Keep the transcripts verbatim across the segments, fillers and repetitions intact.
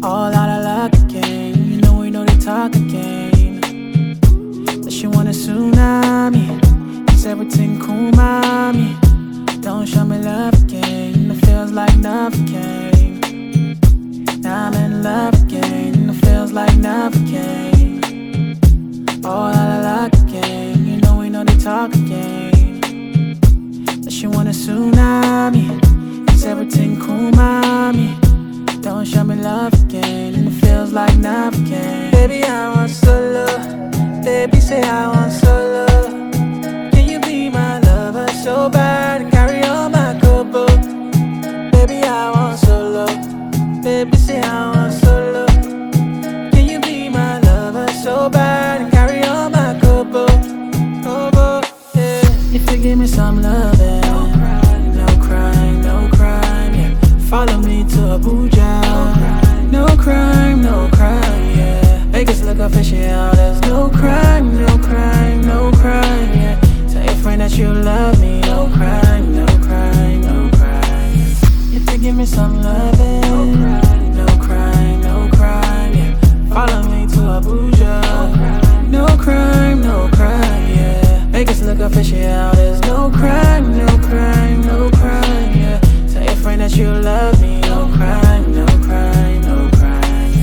All out of luck again. You know we know they talk again. That she want a tsunami. Is everything cool, mommy? Don't show me love again. It feels like nothing came. Now I'm in love again. It feels like nothing came. All out of luck again. You know we know they talk again. That she want a tsunami. Is everything cool, mommy? Don't show me love again, and it feels like nothing came. Baby, I want solo. Baby, say I want solo. Can you be my lover so bad and carry on my couple? Baby, I want solo. Baby, say I want solo. Can you be my lover so bad and carry on my couple? Couple, yeah. If you give me some loving, no crying, no crying, no crying, yeah. Follow me to Abuja. No crime, no crime, yeah. Vegas look official. There's no crime, no crime, no crime, yeah. Tell your friend that you love me. No crime, no crime, no crime. If you give me some loving, no crime, no crime, yeah. Follow me to Abuja. No crime, no crime, yeah. Vegas look official. There's no crime, no crime, no crime, yeah. Tell your friend that you love me. No crime, no crime, no crime.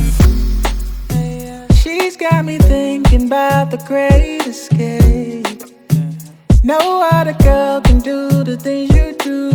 She's got me thinking about the great escape. No other girl can do the things you do.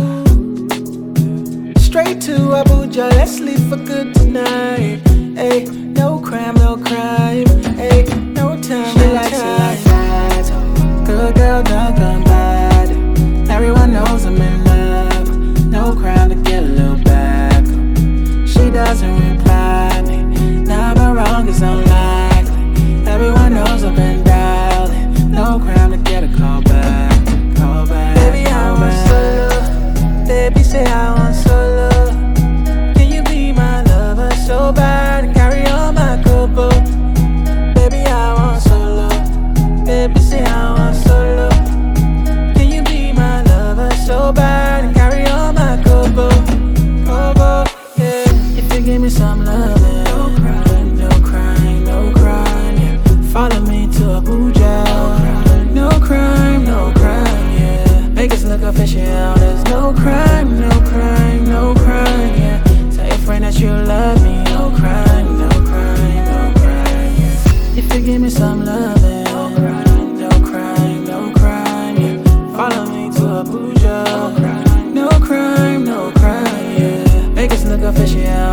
Straight to Abuja, let's leave for good tonight. Hey, no crime, no crime. Hey, no time, she no likes time. It like that. Good girl, don't come bad. Everyone knows I'm in love. No crime to get a little back. She doesn't reply me. Never wrong is unlikely. Everyone knows I've been dialing. No crime to get a call back. Call back. Baby, I want solo. Baby, say I want solo. Can you be my lover so bad and carry on my couple? Baby, I want solo. Baby, say I want solo. Can you be my lover so bad and carry on my couple? Couple, yeah. If you give me some loving, no crime, no crime, no crime, yeah. Follow me to Abuja. No crime, no crime, yeah. Vegas look official. There's no crime, no crime, no crime, yeah. Tell your friend that you love me. No crime, no crime, no crime, yeah. If you give me some loving, no crime, no crime, no crime, yeah. Follow me to Abuja. No crime, no crime, yeah. Vegas look official.